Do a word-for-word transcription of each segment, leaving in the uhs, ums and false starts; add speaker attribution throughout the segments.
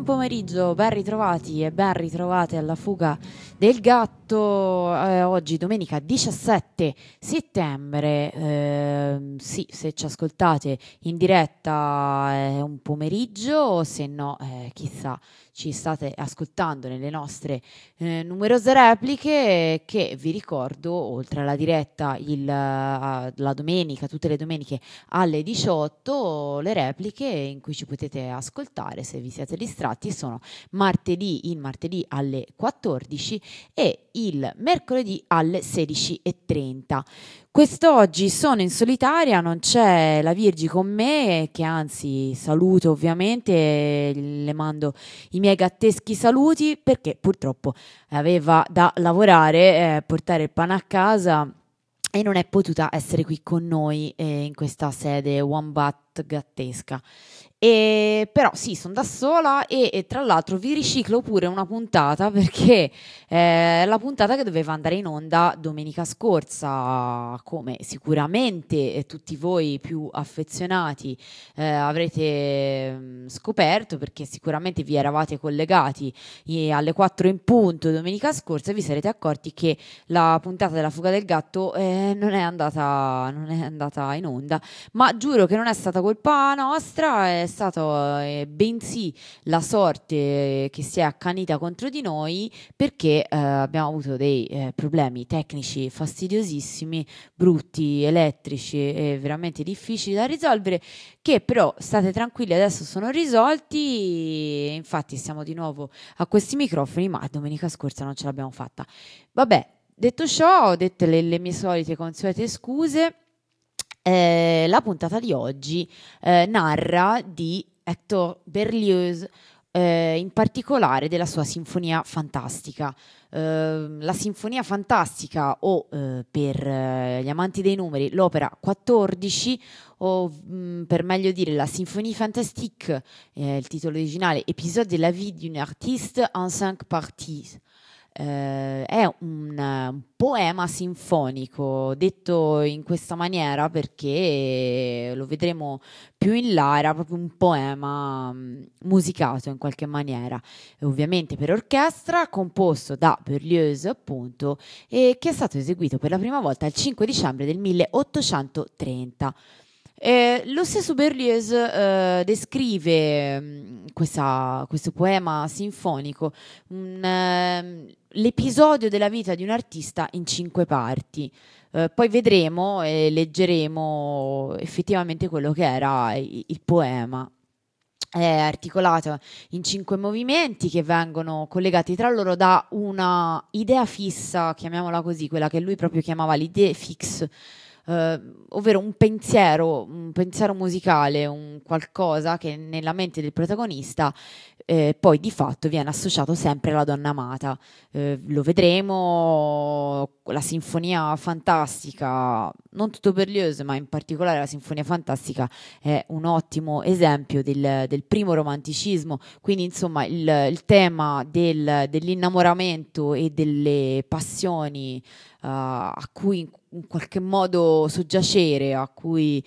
Speaker 1: pomeriggio, ben ritrovati e ben ritrovate alla fuga del gatto. Eh, oggi domenica diciassette settembre, eh, sì, se ci ascoltate in diretta è un pomeriggio, se no eh, chissà ci state ascoltando nelle nostre eh, numerose repliche che vi ricordo, oltre alla diretta il, uh, la domenica, tutte le domeniche alle diciotto, le repliche in cui ci potete ascoltare se vi siete distratti sono martedì, il martedì alle quattordici e il mercoledì alle sedici e trenta. Quest'oggi sono in solitaria, non c'è la Virgi con me, che anzi saluto ovviamente, le mando i miei gatteschi saluti perché purtroppo aveva da lavorare, eh, portare il pane a casa e non è potuta essere qui con noi eh, in questa sede wombat gattesca. E però sì, sono da sola e, e tra l'altro vi riciclo pure una puntata perché eh, la puntata che doveva andare in onda domenica scorsa, come sicuramente eh, tutti voi più affezionati eh, avrete mh, scoperto, perché sicuramente vi eravate collegati eh, alle quattro in punto domenica scorsa e vi sarete accorti che la puntata della fuga del gatto eh, non è andata, non è andata in onda, ma giuro che non è stata colpa nostra, è stato eh, bensì la sorte che si è accanita contro di noi, perché eh, abbiamo avuto dei eh, problemi tecnici fastidiosissimi, brutti, elettrici e veramente difficili da risolvere, che però state tranquilli, adesso sono risolti. Infatti siamo di nuovo a questi microfoni, ma domenica scorsa non ce l'abbiamo fatta. Vabbè, detto ciò, ho detto le, le mie solite consuete scuse. Eh, la puntata di oggi eh, narra di Hector Berlioz, eh, in particolare della sua Sinfonia Fantastica. Eh, la Sinfonia Fantastica, o eh, per eh, gli amanti dei numeri, l'opera quattordici, o mh, per meglio dire la Symphonie Fantastique, eh, il titolo originale, Épisode de la vie d'une artiste en cinq parties. Eh, è un, un poema sinfonico detto in questa maniera perché lo vedremo più in là, era proprio un poema mh, musicato in qualche maniera, e ovviamente per orchestra, composto da Berlioz appunto, e che è stato eseguito per la prima volta il cinque dicembre del milleottocentotrenta. Eh, lo stesso Berlioz eh, descrive mh, questa- questo poema sinfonico, un, ehm, l'episodio della vita di un artista in cinque parti. Eh, poi vedremo e leggeremo effettivamente quello che era i- il poema. È articolato in cinque movimenti che vengono collegati tra loro da una idea fissa, chiamiamola così, quella che lui proprio chiamava l'idea fixe, eh, ovvero un pensiero, un pensiero musicale, un qualcosa che nella mente del protagonista eh, poi di fatto viene associato sempre alla donna amata. Eh, lo vedremo, la Sinfonia Fantastica, non tutto Berlioz, ma in particolare la Sinfonia Fantastica è un ottimo esempio del, del primo romanticismo, quindi insomma il, il tema del- dell'innamoramento e delle passioni uh, a cui in, in qualche modo soggiacere, a cui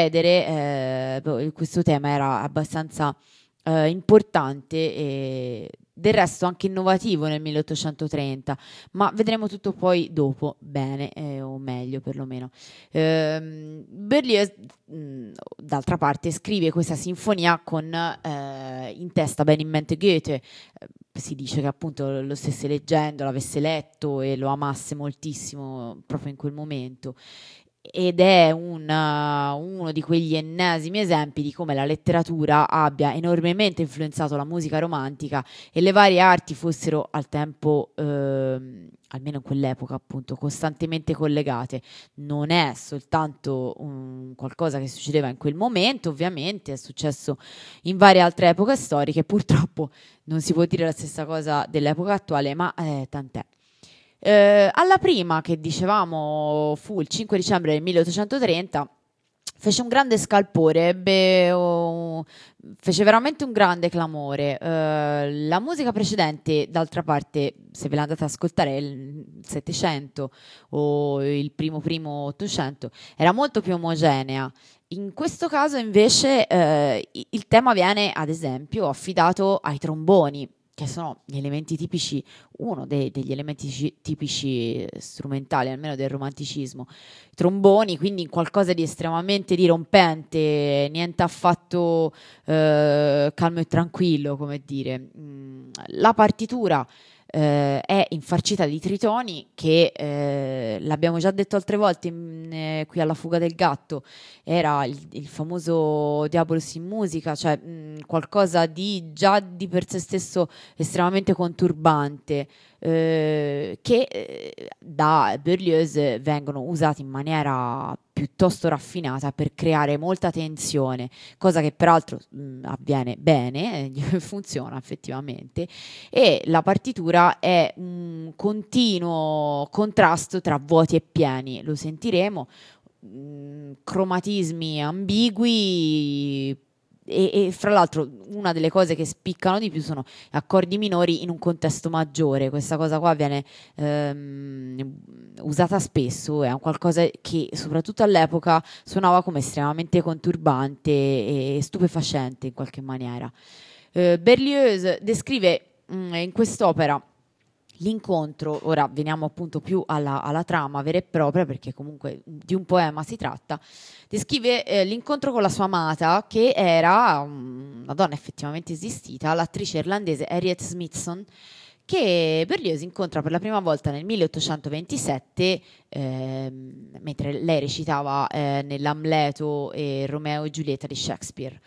Speaker 1: cedere, eh, questo tema era abbastanza eh, importante e del resto anche innovativo nel milleottocentotrenta, ma vedremo tutto poi dopo, bene, eh, o meglio perlomeno. Ehm, Berlioz, mh, d'altra parte, scrive questa sinfonia con eh, in testa bene in mente Goethe. Eh, si dice che appunto lo stesse leggendo, l'avesse letto e lo amasse moltissimo proprio in quel momento. Ed è un, uh, uno di quegli ennesimi esempi di come la letteratura abbia enormemente influenzato la musica romantica e le varie arti fossero al tempo, ehm, almeno in quell'epoca appunto, costantemente collegate. Non è soltanto un qualcosa che succedeva in quel momento, ovviamente è successo in varie altre epoche storiche. Purtroppo non si può dire la stessa cosa dell'epoca attuale, ma eh, tant'è. Eh, alla prima, che dicevamo fu il cinque dicembre del milleottocentotrenta, fece un grande scalpore, ebbe, oh, fece veramente un grande clamore. Eh, la musica precedente, d'altra parte, se ve l'andate ad ascoltare, il Settecento o il primo primo Ottocento, era molto più omogenea. In questo caso invece eh, i- il tema viene, ad esempio, affidato ai tromboni, che sono gli elementi tipici, uno dei- degli elementi ci- tipici eh, strumentali, almeno del romanticismo. I tromboni, quindi in qualcosa di estremamente dirompente, niente affatto eh, calmo e tranquillo, come dire. Mm, la partitura eh, è infarcita di tritoni che, eh, l'abbiamo già detto altre volte in- eh, qui alla Fuga del Gatto, era il, il famoso Diabolus in musica, cioè mh, qualcosa di già di per sé stesso estremamente conturbante, eh, che eh, da Berlioz vengono usati in maniera piuttosto raffinata per creare molta tensione, cosa che peraltro mh, avviene bene, eh, funziona effettivamente, e la partitura è un continuo contrasto tra vuoti e pieni, lo sentiremo, mh, cromatismi ambigui. E, e fra l'altro una delle cose che spiccano di più sono accordi minori in un contesto maggiore. Questa cosa qua viene ehm, usata spesso, è un qualcosa che soprattutto all'epoca suonava come estremamente conturbante e stupefacente in qualche maniera. Eh, Berlioz descrive mh, in quest'opera l'incontro, ora veniamo appunto più alla, alla trama vera e propria, perché comunque di un poema si tratta, descrive eh, l'incontro con la sua amata, che era um, una donna effettivamente esistita, l'attrice irlandese Harriet Smithson, che Berlioz incontra per la prima volta nel milleottocentoventisette, ehm, mentre lei recitava eh, nell'Amleto e Romeo e Giulietta di Shakespeare.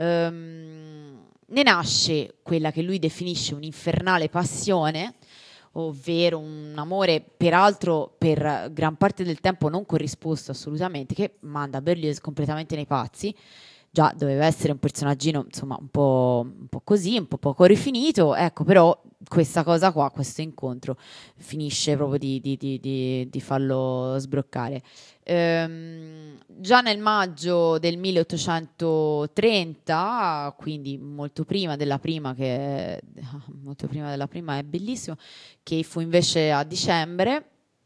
Speaker 1: Ehm, ne nasce quella che lui definisce un'infernale passione, ovvero un amore peraltro per gran parte del tempo non corrisposto assolutamente, che manda Berlioz completamente nei pazzi. Già doveva essere un personaggino, insomma, un po', un po' così, un po' poco rifinito, ecco, però questa cosa qua, questo incontro, finisce proprio di, di- di- di- di farlo sbroccare. Ehm, già nel maggio del milleottocentotrenta, quindi molto prima della prima, che molto prima della prima è bellissimo, che fu invece a dicembre,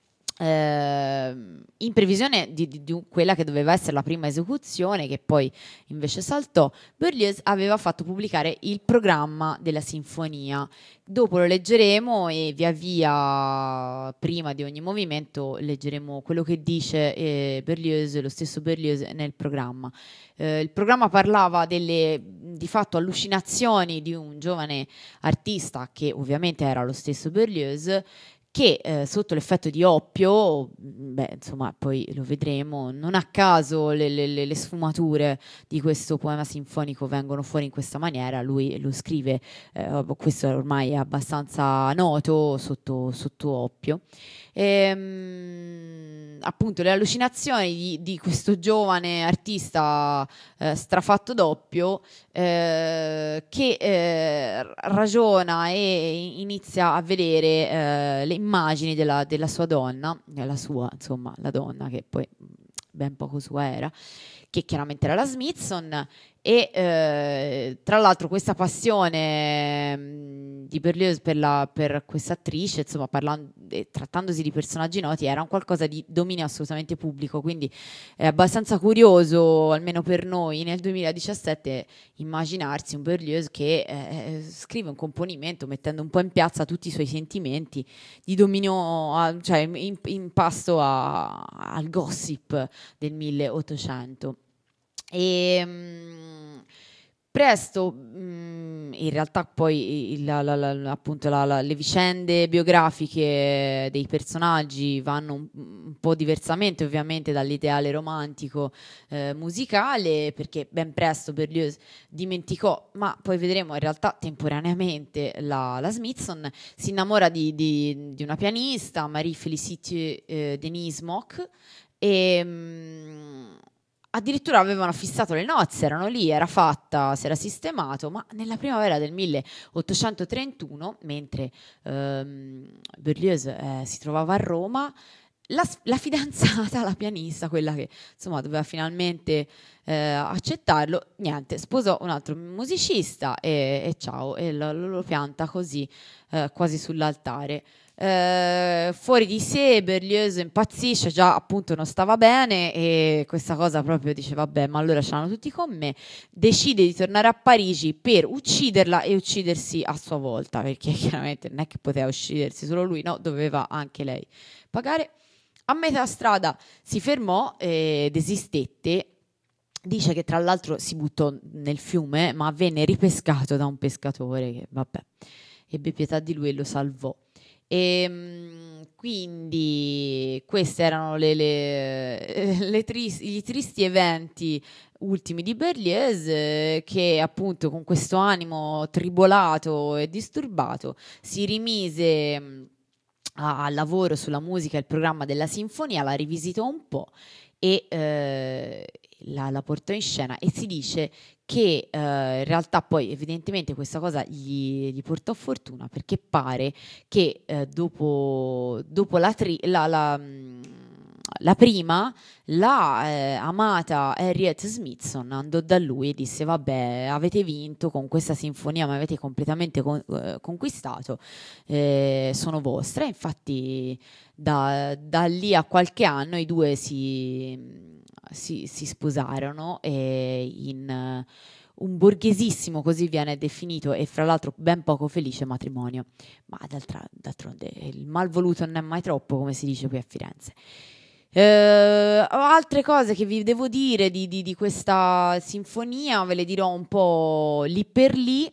Speaker 1: ehm, in previsione di, di- di quella che doveva essere la prima esecuzione, che poi invece saltò, Berlioz aveva fatto pubblicare il programma della sinfonia. Dopo lo leggeremo e via via, prima di ogni movimento, leggeremo quello che dice eh, Berlioz, lo stesso Berlioz nel programma. Eh, il programma parlava delle di fatto allucinazioni di un giovane artista, che ovviamente era lo stesso Berlioz, che eh, sotto l'effetto di oppio, beh, insomma, poi lo vedremo, non a caso le, le- le- le sfumature di questo poema sinfonico vengono fuori in questa maniera. Lui lo scrive, eh, questo ormai è abbastanza noto, sotto, sotto oppio. Ehm, appunto, le allucinazioni di, di questo giovane artista eh, strafatto doppio, eh, che eh, ragiona e inizia a vedere eh, le immagini della, della sua donna, la sua, insomma, la donna che poi ben poco sua era, che chiaramente era la Smithson. E eh, tra l'altro questa passione mh, di Berlioz per, la, per questa attrice, insomma, parlando, eh, trattandosi di personaggi noti, era un qualcosa di dominio assolutamente pubblico, quindi è abbastanza curioso, almeno per noi, nel duemiladiciassette, immaginarsi un Berlioz che eh, scrive un componimento mettendo un po' in piazza tutti i suoi sentimenti di dominio, a- cioè in, in pasto a- al gossip del milleottocento. E mm, presto, mm, in realtà, poi il- la- la- la- appunto la- la- le vicende biografiche dei personaggi vanno un, un po' diversamente, ovviamente, dall'ideale romantico eh, musicale, perché ben presto Berlioz dimenticò, ma poi vedremo in realtà temporaneamente, la, la Smithson, si innamora di, di- di una pianista, Marie Félicité eh, Denise Mock, e mh, addirittura avevano fissato le nozze, erano lì, era fatta, si era sistemato, ma nella primavera del milleottocentotrentuno, mentre ehm, Berlioz eh, si trovava a Roma, la, la fidanzata, la pianista, quella che insomma doveva finalmente eh, accettarlo, niente, sposò un altro musicista e, e ciao, e lo, lo- lo pianta così, eh, quasi sull'altare. Eh, fuori di sé, Berlioz impazzisce, già appunto non stava bene e questa cosa proprio dice vabbè, ma allora ce l'hanno tutti con me, decide di tornare a Parigi per ucciderla e uccidersi a sua volta, perché chiaramente non è che poteva uccidersi solo lui, no, doveva anche lei pagare. A metà strada si fermò eh, ed esistette. Dice che tra l'altro si buttò nel fiume, ma venne ripescato da un pescatore che, vabbè, ebbe pietà di lui e lo salvò. E mm, quindi questi erano le, le- le tris- i tristi eventi ultimi di Berlioz, eh, che appunto con questo animo tribolato e disturbato si rimise mm, a- al lavoro sulla musica e il programma della sinfonia, la rivisitò un po' e eh, la, la portò in scena e si dice che eh, in realtà poi evidentemente questa cosa gli, gli portò fortuna perché pare che eh, dopo, dopo la, tri- la, la, mh, la prima, la eh, amata Harriet Smithson andò da lui e disse vabbè, avete vinto con questa sinfonia, mi avete completamente con- eh, conquistato, eh, sono vostre. Infatti da, da lì a qualche anno i due si, si- si sposarono e in eh, un borghesissimo, così viene definito, e fra l'altro ben poco felice matrimonio. Ma d'altra- d'altronde il mal voluto non è mai troppo, come si dice qui a Firenze. Eh, altre cose che vi devo dire di, di- di questa sinfonia, ve le dirò un po' lì per lì.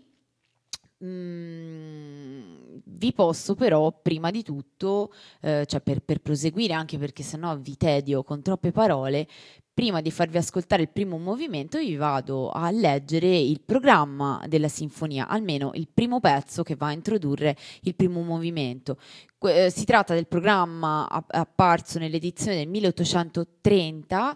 Speaker 1: Mm, vi posso però, prima di tutto, eh, cioè per, per proseguire, anche perché sennò vi tedio con troppe parole, prima di farvi ascoltare il primo movimento, vi vado a leggere il programma della sinfonia, almeno il primo pezzo che va a introdurre il primo movimento. Que- eh, si tratta del programma app- apparso nell'edizione del milleottocentotrenta,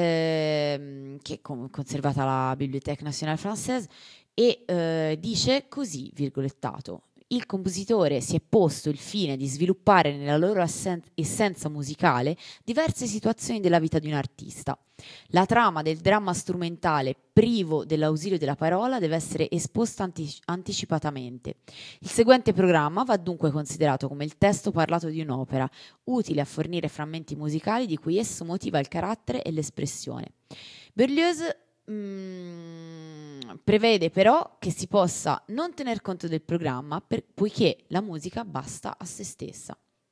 Speaker 1: ehm, che è con- conservata alla Bibliothèque Nationale Française, e eh, dice così, virgolettato: il compositore si è posto il fine di sviluppare nella loro assen- essenza musicale diverse situazioni della vita di un artista. La trama del dramma strumentale privo dell'ausilio della parola deve essere esposta anti- anticipatamente. Il seguente programma va dunque considerato come il testo parlato di un'opera, utile a fornire frammenti musicali di cui esso motiva il carattere e l'espressione. Berlioz mm, prevede però che si possa non tener conto del programma per- poiché la musica basta a se stessa.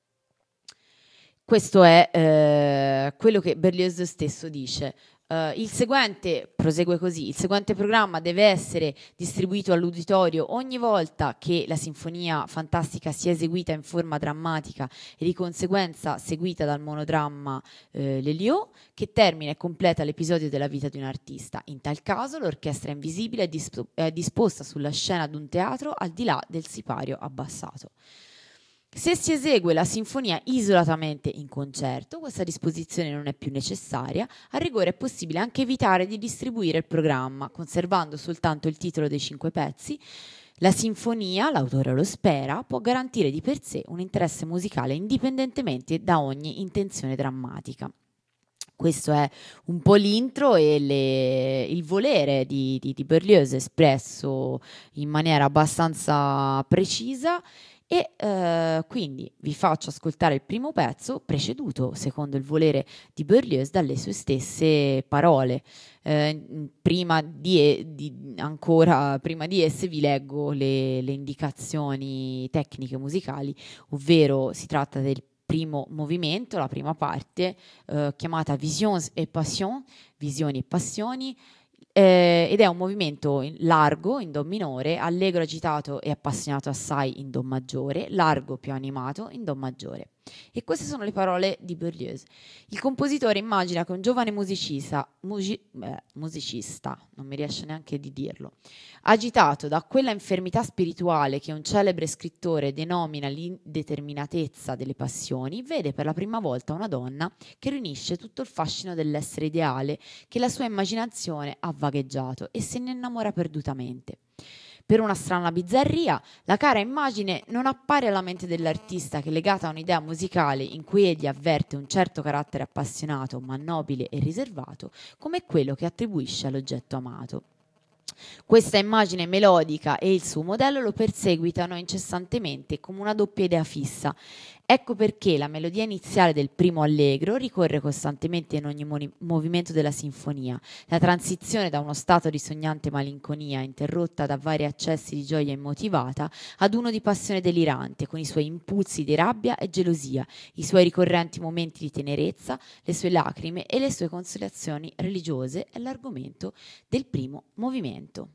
Speaker 1: Questo è eh, quello che Berlioz stesso dice. Eh, il seguente, prosegue così, il seguente programma deve essere distribuito all'uditorio ogni volta che la sinfonia fantastica sia eseguita in forma drammatica e di conseguenza seguita dal monodramma eh, Lelio, che termina e completa l'episodio della vita di un artista. In tal caso l'orchestra invisibile è, disp- è disposta sulla scena di un teatro al di là del sipario abbassato. Se si esegue la sinfonia isolatamente in concerto, questa disposizione non è più necessaria. A rigore è possibile anche evitare di distribuire il programma, conservando soltanto il titolo dei cinque pezzi. La sinfonia, l'autore lo spera, può garantire di per sé un interesse musicale indipendentemente da ogni intenzione drammatica. Questo è un po' l'intro e le- il volere di, di, di Berlioz espresso in maniera abbastanza precisa e eh, quindi vi faccio ascoltare il primo pezzo preceduto, secondo il volere di Berlioz, dalle sue stesse parole. Eh, prima di, e- di- ancora prima di esse vi leggo le, le indicazioni tecniche musicali, ovvero si tratta del primo movimento, la prima parte, eh, chiamata Visions et Passions, visioni e passioni, eh, ed è un movimento in- largo in Do minore, allegro, agitato e appassionato assai in Do maggiore, largo più animato in Do maggiore. E queste sono le parole di Berlioz. Il compositore immagina che un giovane musicista, mugi- beh, musicista, non mi riesce neanche di dirlo, agitato da quella infermità spirituale che un celebre scrittore denomina l'indeterminatezza delle passioni, vede per la prima volta una donna che riunisce tutto il fascino dell'essere ideale che la sua immaginazione ha vagheggiato e se ne innamora perdutamente. Per una strana bizzarria, la cara immagine non appare alla mente dell'artista che, legata a un'idea musicale in cui egli avverte un certo carattere appassionato ma nobile e riservato, come quello che attribuisce all'oggetto amato. Questa immagine melodica e il suo modello lo perseguitano incessantemente come una doppia idea fissa. Ecco perché la melodia iniziale del primo allegro ricorre costantemente in ogni moni- movimento della sinfonia. La transizione da uno stato di sognante malinconia, interrotta da vari accessi di gioia immotivata, ad uno di passione delirante, con i suoi impulsi di rabbia e gelosia, i suoi ricorrenti momenti di tenerezza, le sue lacrime e le sue consolazioni religiose, è l'argomento del primo movimento.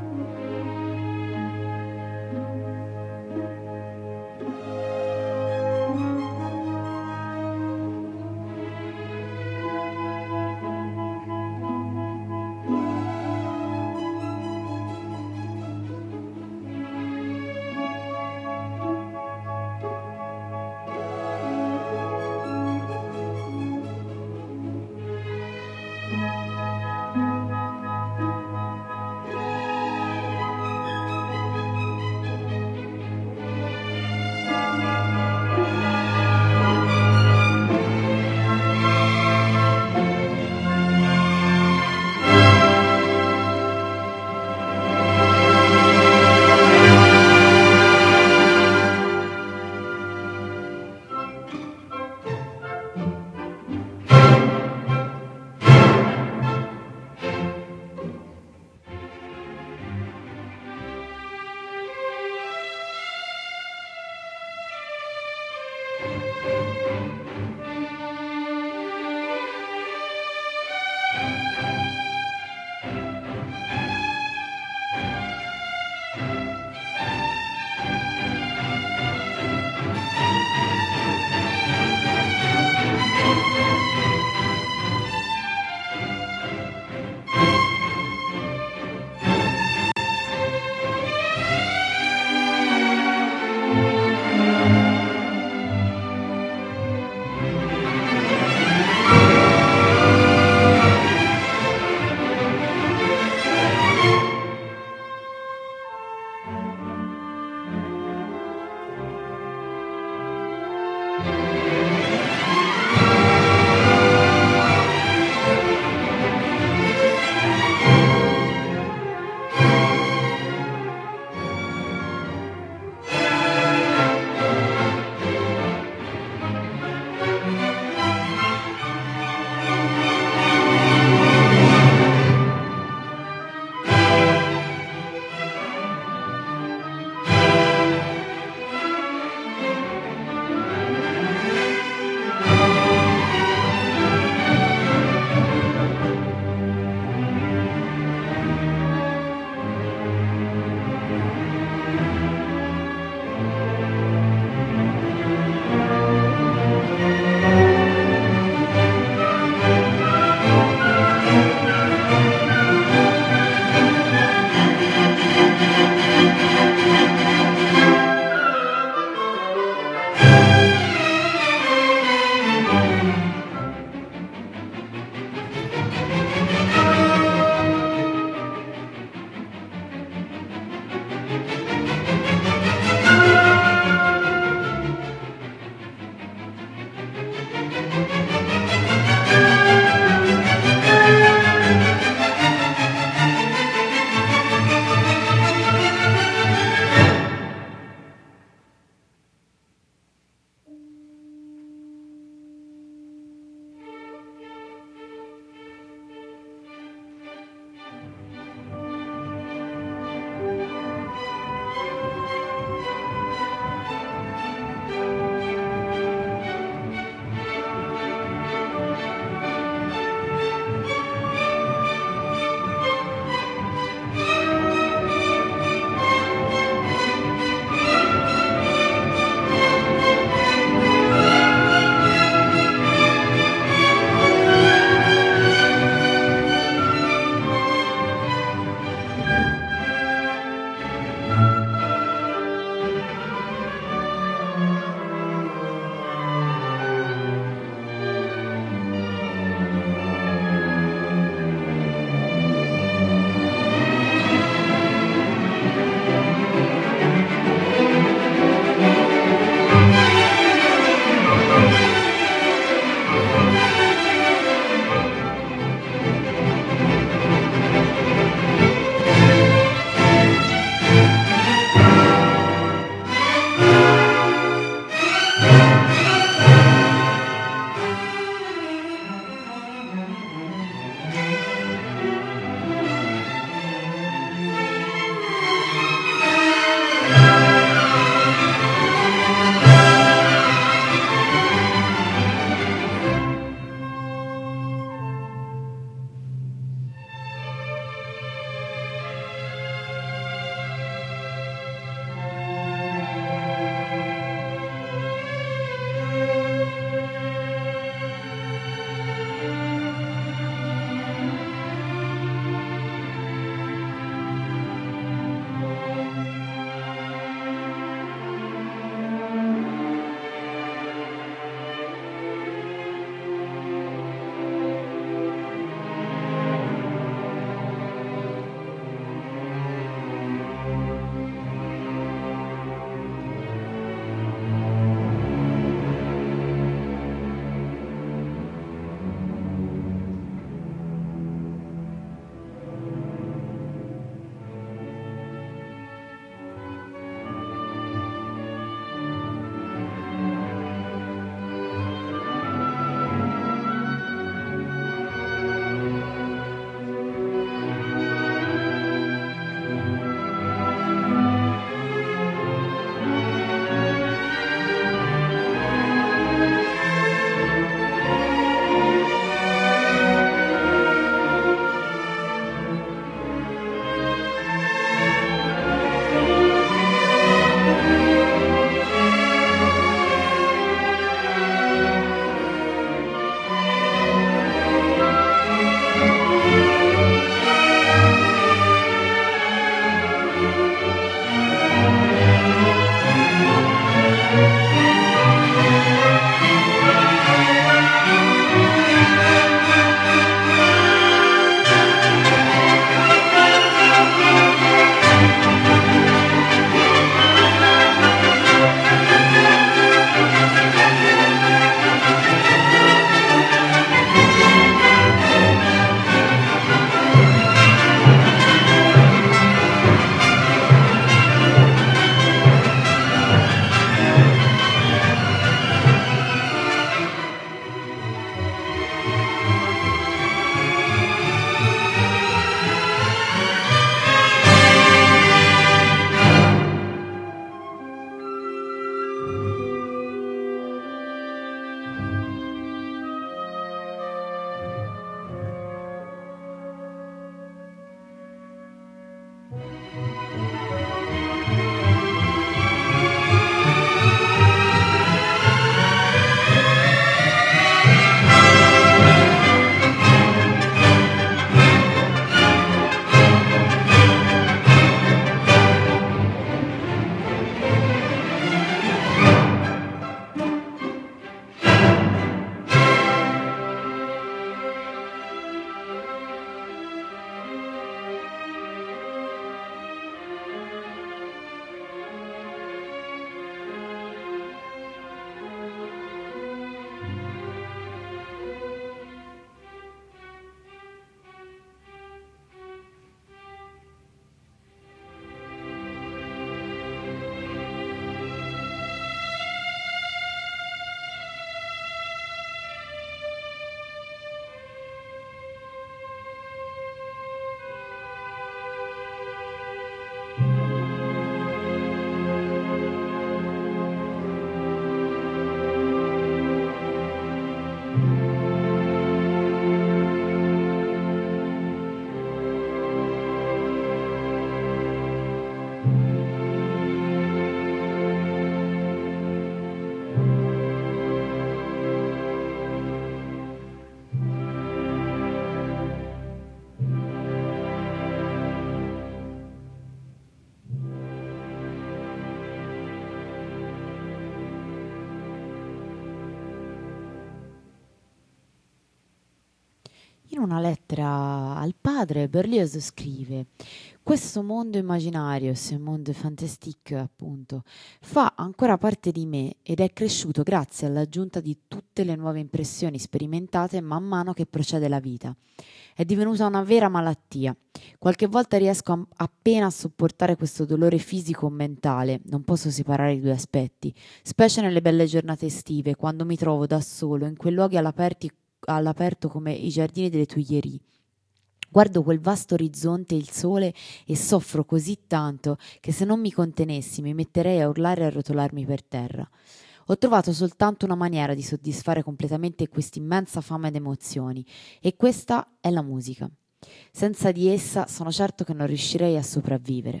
Speaker 1: In una lettera al padre, Berlioz scrive: questo mondo immaginario, ce monde fantastique, appunto, fa ancora parte di me ed è cresciuto grazie all'aggiunta di tutte le nuove impressioni sperimentate man mano che procede la vita. È divenuta una vera malattia. Qualche volta riesco a- appena a sopportare questo dolore fisico o mentale, non posso separare i due aspetti, specie nelle belle giornate estive, quando mi trovo da solo in quei luoghi all'aperti- all'aperto come i giardini delle Tuileries. Guardo quel vasto orizzonte e il sole e soffro così tanto che se non mi contenessi mi metterei a urlare e a rotolarmi per terra. Ho trovato soltanto una maniera di soddisfare completamente quest'immensa fame d'emozioni e questa è la musica. Senza di essa sono certo che non riuscirei a sopravvivere.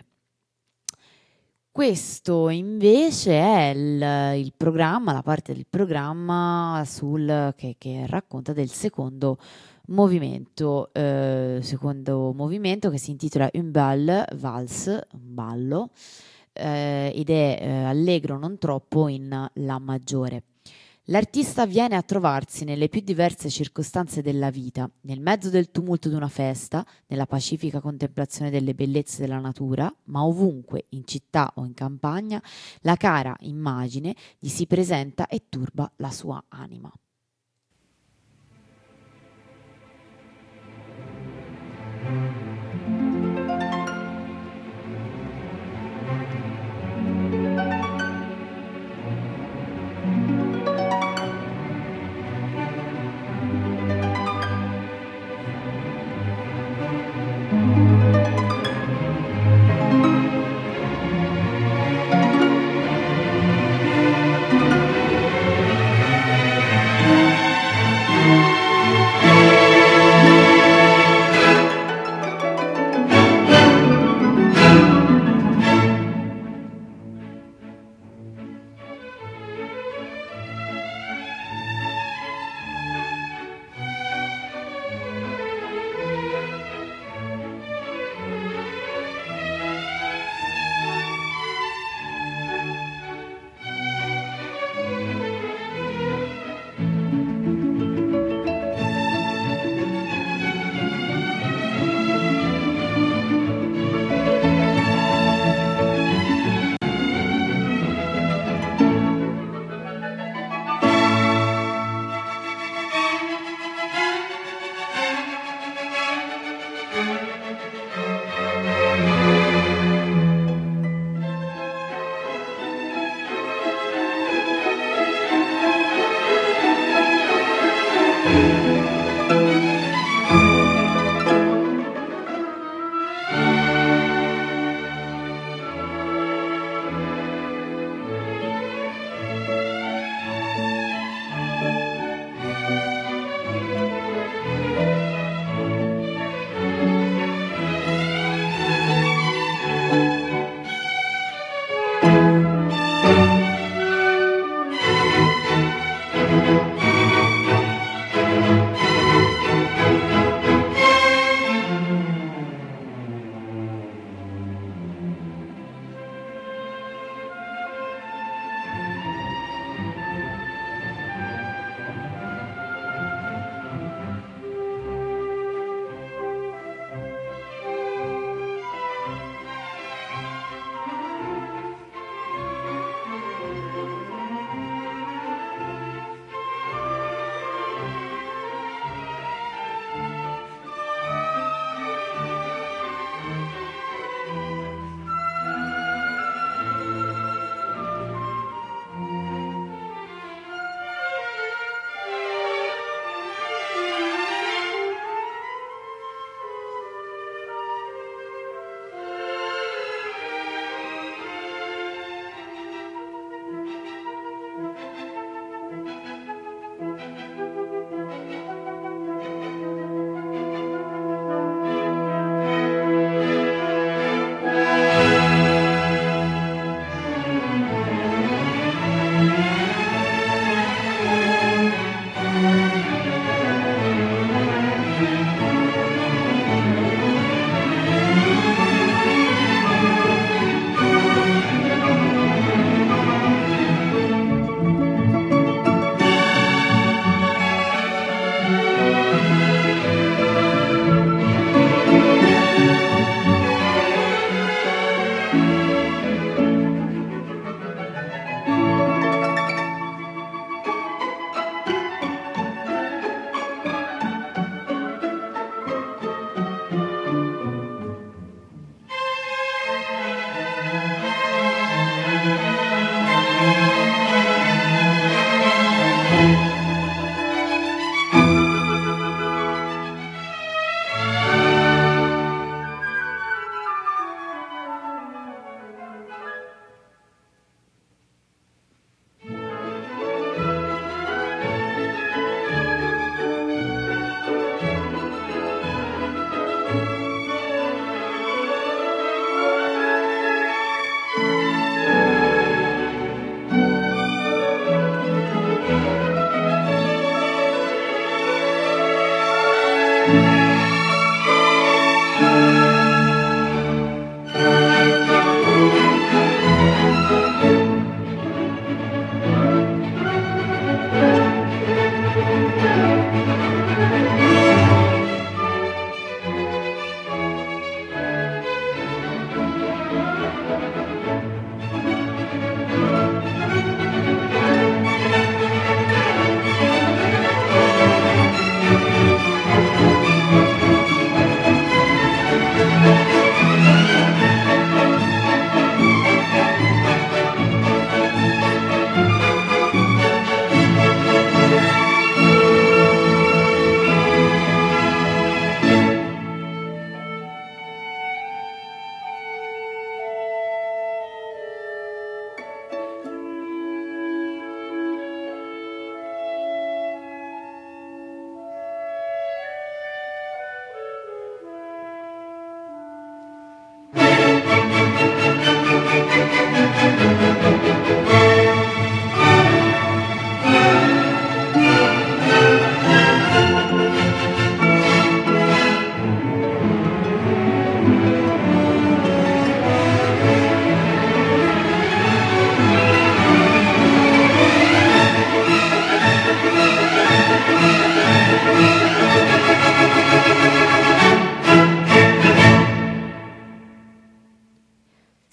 Speaker 1: Questo invece è il, il programma, la parte del programma sul, che, che racconta del secondo movimento, eh, secondo movimento che si intitola Un bal, vals, un ballo, eh, ed è eh, allegro non troppo in La maggiore. L'artista viene a trovarsi nelle più diverse circostanze della vita, nel mezzo del tumulto di una festa, nella pacifica contemplazione delle bellezze della natura, ma ovunque, in città o in campagna, la cara immagine gli si presenta e turba la sua anima.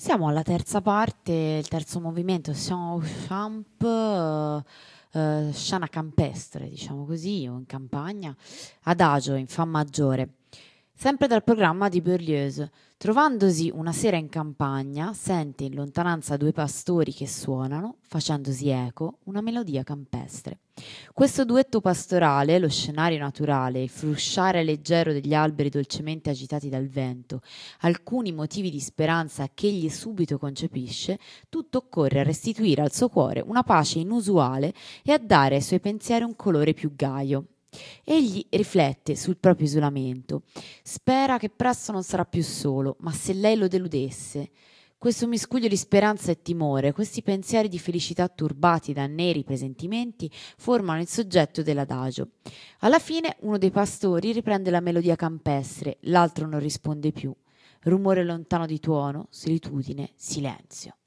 Speaker 1: Siamo alla terza parte, il terzo movimento, siamo champ, eh, eh, scena campestre, diciamo così, o in campagna, adagio in fa maggiore. Sempre dal programma di Berlioz. Trovandosi una sera in campagna, sente in lontananza due pastori che suonano, facendosi eco, una melodia campestre. Questo duetto pastorale, lo scenario naturale, il frusciare leggero degli alberi dolcemente agitati dal vento, alcuni motivi di speranza che egli subito concepisce, tutto occorre a restituire al suo cuore una pace inusuale e a dare ai suoi pensieri un colore più gaio. Egli riflette sul proprio isolamento, spera che presto non sarà più solo, ma se lei lo deludesse? Questo miscuglio di speranza e timore, questi pensieri di felicità turbati da neri presentimenti, formano il soggetto dell'adagio. Alla fine uno dei pastori riprende la melodia campestre, l'altro non risponde più. Rumore lontano di tuono, solitudine, silenzio.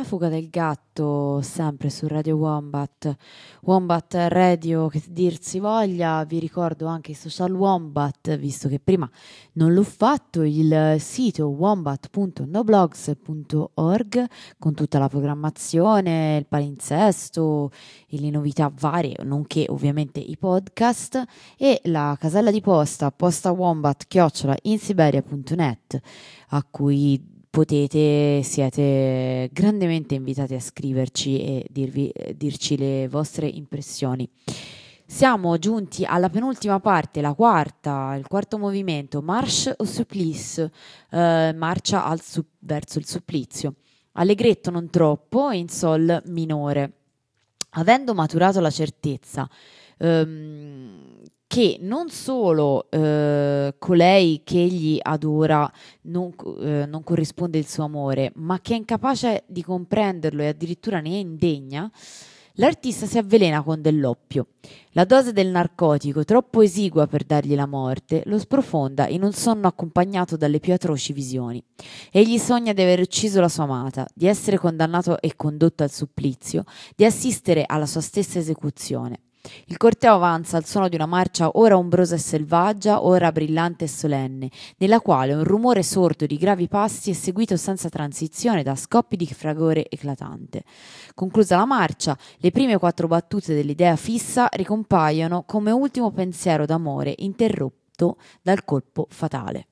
Speaker 1: La fuga del gatto, sempre su Radio Wombat, Wombat Radio che dir si voglia. Vi ricordo anche i social Wombat, visto che prima non l'ho fatto, il sito wombat punto noblogs punto org con tutta la programmazione, il palinsesto e le novità varie, nonché ovviamente i podcast, e la casella di posta postawombat chiocciola insiberia punto net, a cui potete, siete grandemente invitati a scriverci e dirvi, eh, dirci le vostre impressioni. Siamo giunti alla penultima parte, la quarta, il quarto movimento, Marche au supplice, eh, marcia al su- verso il supplizio. Allegretto non troppo e in sol minore. Avendo maturato la certezza ehm, che non solo eh, colei che egli adora non, eh, non corrisponde il suo amore, ma che è incapace di comprenderlo e addirittura ne è indegna, l'artista si avvelena con dell'oppio. La dose del narcotico, troppo esigua per dargli la morte, lo sprofonda in un sonno accompagnato dalle più atroci visioni. Egli sogna di aver ucciso la sua amata, di essere condannato e condotto al supplizio, di assistere alla sua stessa esecuzione. Il corteo avanza al suono di una marcia ora ombrosa e selvaggia, ora brillante e solenne, nella quale un rumore sordo di gravi passi è seguito senza transizione da scoppi di fragore eclatante. Conclusa la marcia, le prime quattro battute dell'idea fissa ricompaiono come ultimo pensiero d'amore interrotto dal colpo fatale.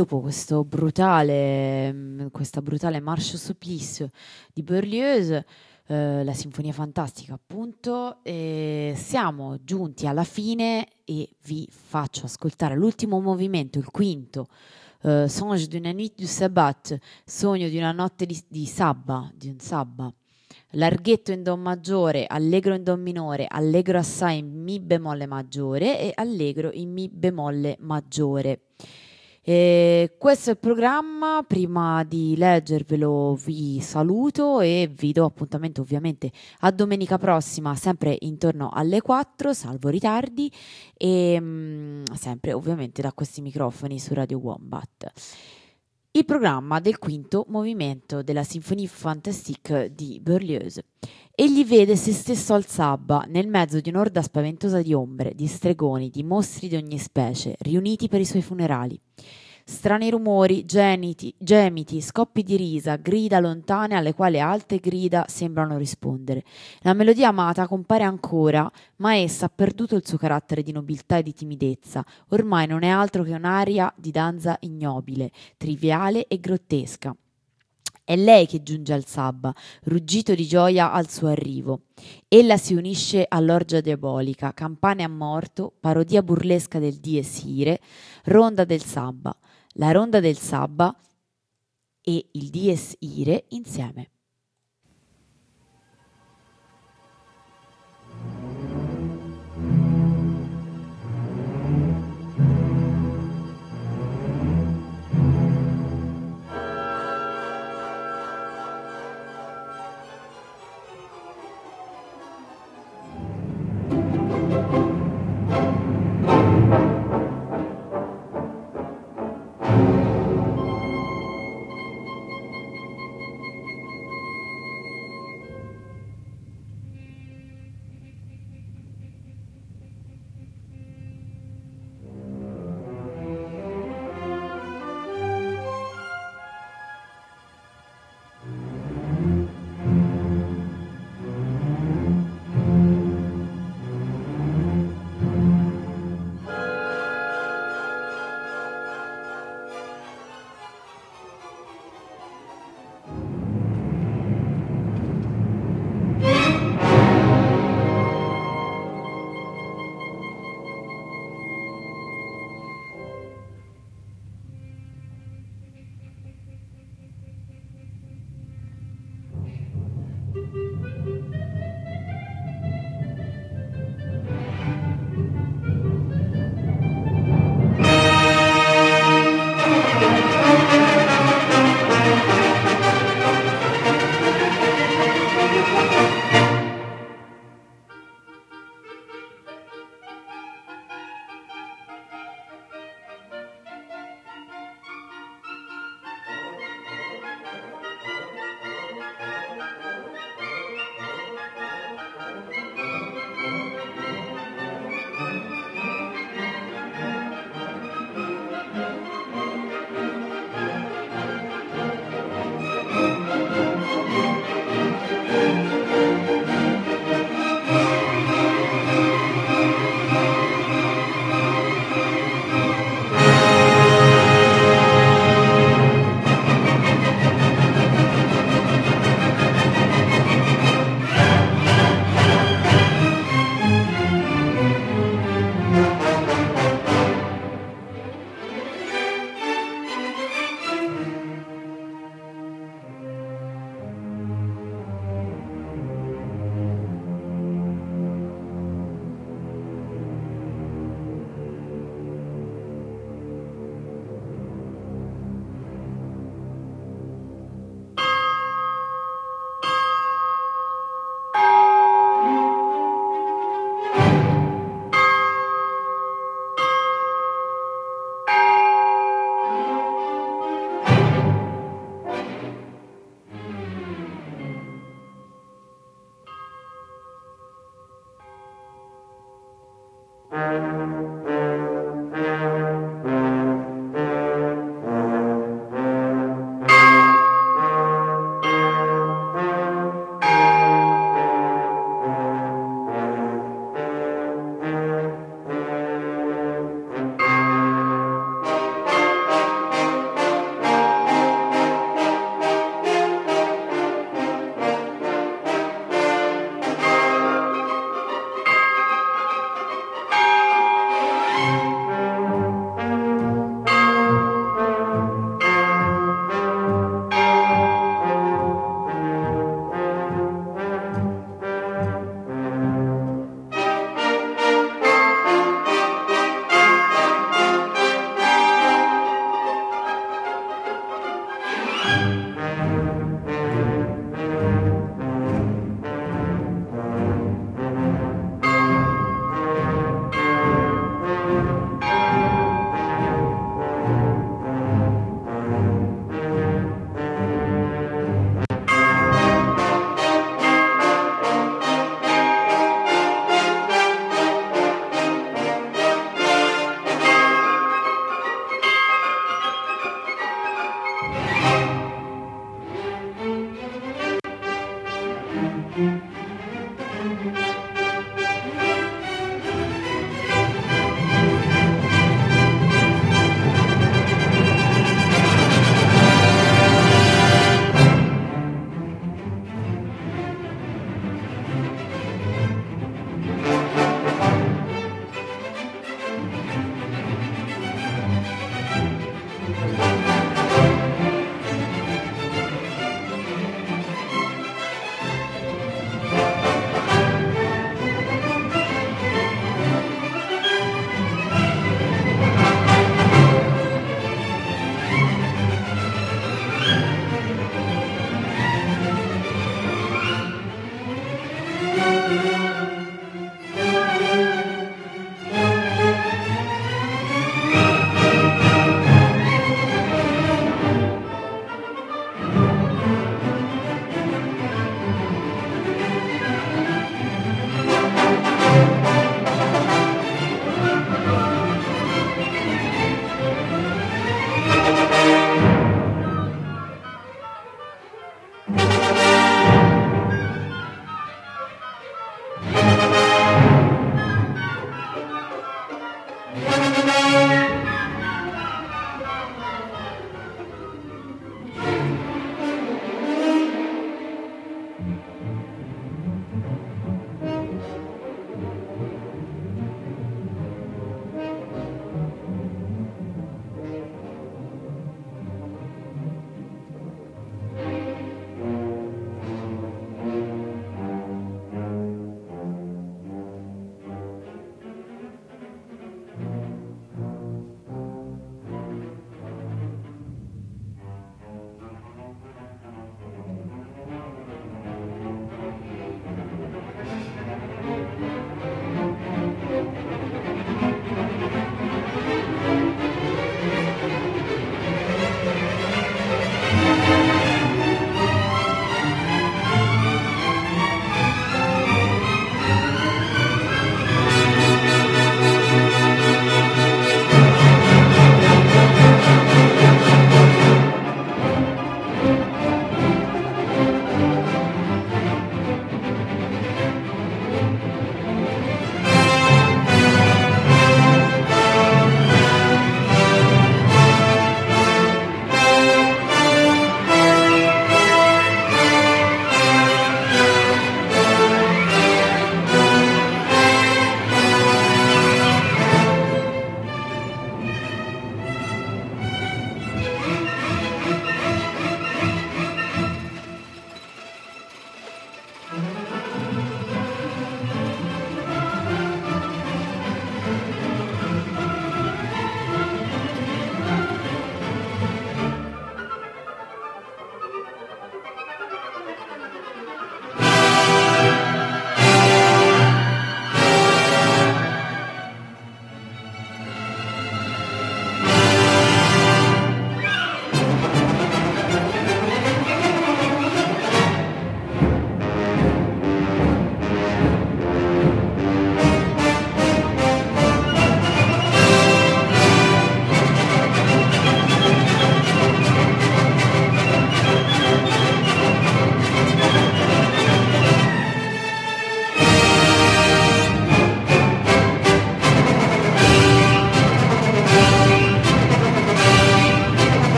Speaker 1: dopo questo brutale, mm, questa brutale Marche au supplice di Berlioz, eh, la Sinfonia Fantastica appunto, e siamo giunti alla fine e vi faccio ascoltare l'ultimo movimento, il quinto, eh, Songe d'une nuit du sabbat, sogno di una notte di, di sabba, di un sabba. Larghetto in do maggiore, allegro in do minore, allegro assai in mi bemolle maggiore e allegro in mi bemolle maggiore. E questo è il programma. Prima di leggervelo vi saluto e vi do appuntamento ovviamente a domenica prossima, sempre intorno alle quattro, salvo ritardi, e mm, sempre ovviamente da questi microfoni su Radio Wombat. Il programma del quinto movimento della Symphonie Fantastique di Berlioz. Egli vede se stesso al sabba, nel mezzo di un'orda spaventosa di ombre, di stregoni, di mostri di ogni specie, riuniti per i suoi funerali. Strani rumori, geniti, gemiti, scoppi di risa, grida lontane alle quali alte grida sembrano rispondere. La melodia amata compare ancora, ma essa ha perduto il suo carattere di nobiltà e di timidezza. Ormai non è altro che un'aria di danza ignobile, triviale e grottesca. È lei che giunge al sabba, ruggito di gioia al suo arrivo. Ella si unisce all'orgia diabolica, campane a morto, parodia burlesca del dies irae, ronda del sabba. La ronda del sabba e il dies irae insieme.